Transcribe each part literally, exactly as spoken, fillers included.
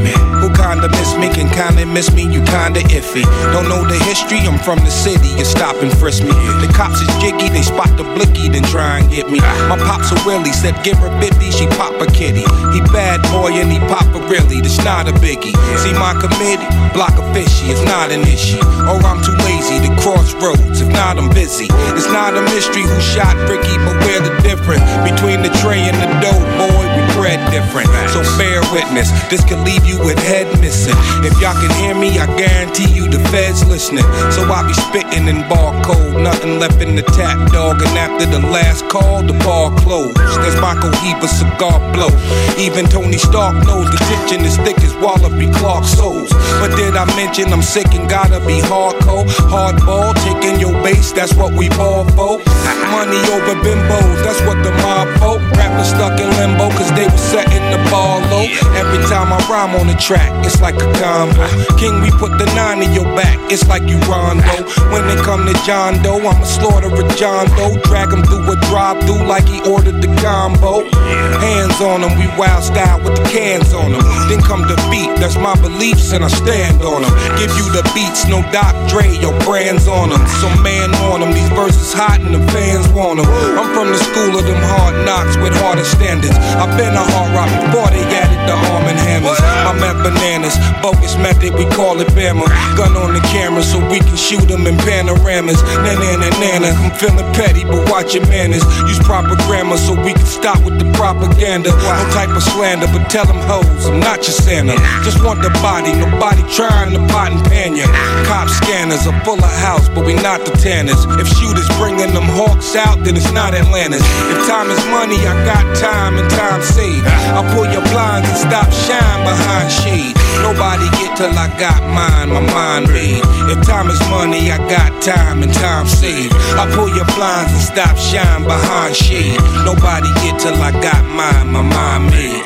me. Who kinda miss me, can kinda miss me, you kinda iffy. Don't know the history, I'm from the city, you stop and frisk me. The cops is jiggy, they spot the blicky, then try and get me. My pops a willie, said give her fifty, she pop a kitty. He bad boy and he pop a really, that's not a biggie. See my committee, block a fishy, it's not an issue. Or I'm too lazy to cross roads, if not I'm busy. It's not a mystery who shot Ricky, but we're the difference between the tray and the dough, boy, we bred different. So bear witness, this could leave you with head missing. If y'all can hear me, I guarantee you the feds listening. So I be spitting in bar code, nothing left in the tap, dog. And after the last call, the bar closed. There's my Cohiba cigar blow. Even Tony Stark knows the tension is thick as Wallaby Clark souls. But did I mention I'm sick and gotta be hardcore? Hardball, taking your base, that's what we ball for. Money over bimbos, that's what the mob for. Rappers stuck in limbo, cause they was setting the ball low. Every time I rhyme on the track, it's like a combo. King, we put the nine in your back, it's like you Rondo. When they come to John Doe, I'ma slaughter a John Doe. Drag him through a drive-through like he ordered the combo. Hands on him, we wild style with the cans on them. Then come the beat, that's my beliefs and I stand on them. Give you the beats, no Doc Dre, your brands on them. So man on them, these verses hot and the fans want them. I'm from the school of them hard knocks with harder standards. I've been a hard rock before they added the arm and hammers. I'm at bananas, bogus method, we call it Bama. Gun on the camera so we can shoot them in panoramas. Nana, nana, nana, I'm feeling petty, but watch your manners. Use proper grammar so we can stop with the propaganda. No type of slander, but tell them hoes, I'm not your Santa. Just want the body, nobody trying to pot and pan ya. Cop scanners are full of house, but we not the Tanners. If shooters bringing them hawks out, then it's not Atlantis. If time is money, I got time and time saved. I pull your blinds and stop shine behind shade. Nobody get till I got mine, my mind made. If time is money, I got time and time saved. I pull your blinds and stop shine behind shade. Nobody get till I got mine, my mind made.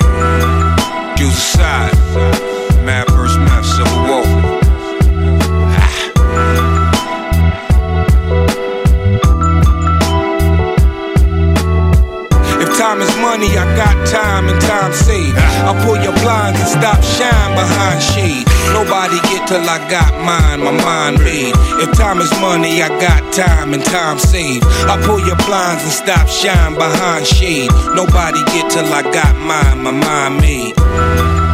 Use a side, Mad versus Mad, Civil War. Time is money, I got time and time saved. I pull your blinds and stop shine behind shade. Nobody get till I got mine, my mind made. If time is money, I got time and time saved. I pull your blinds and stop shine behind shade. Nobody get till I got mine, my mind made.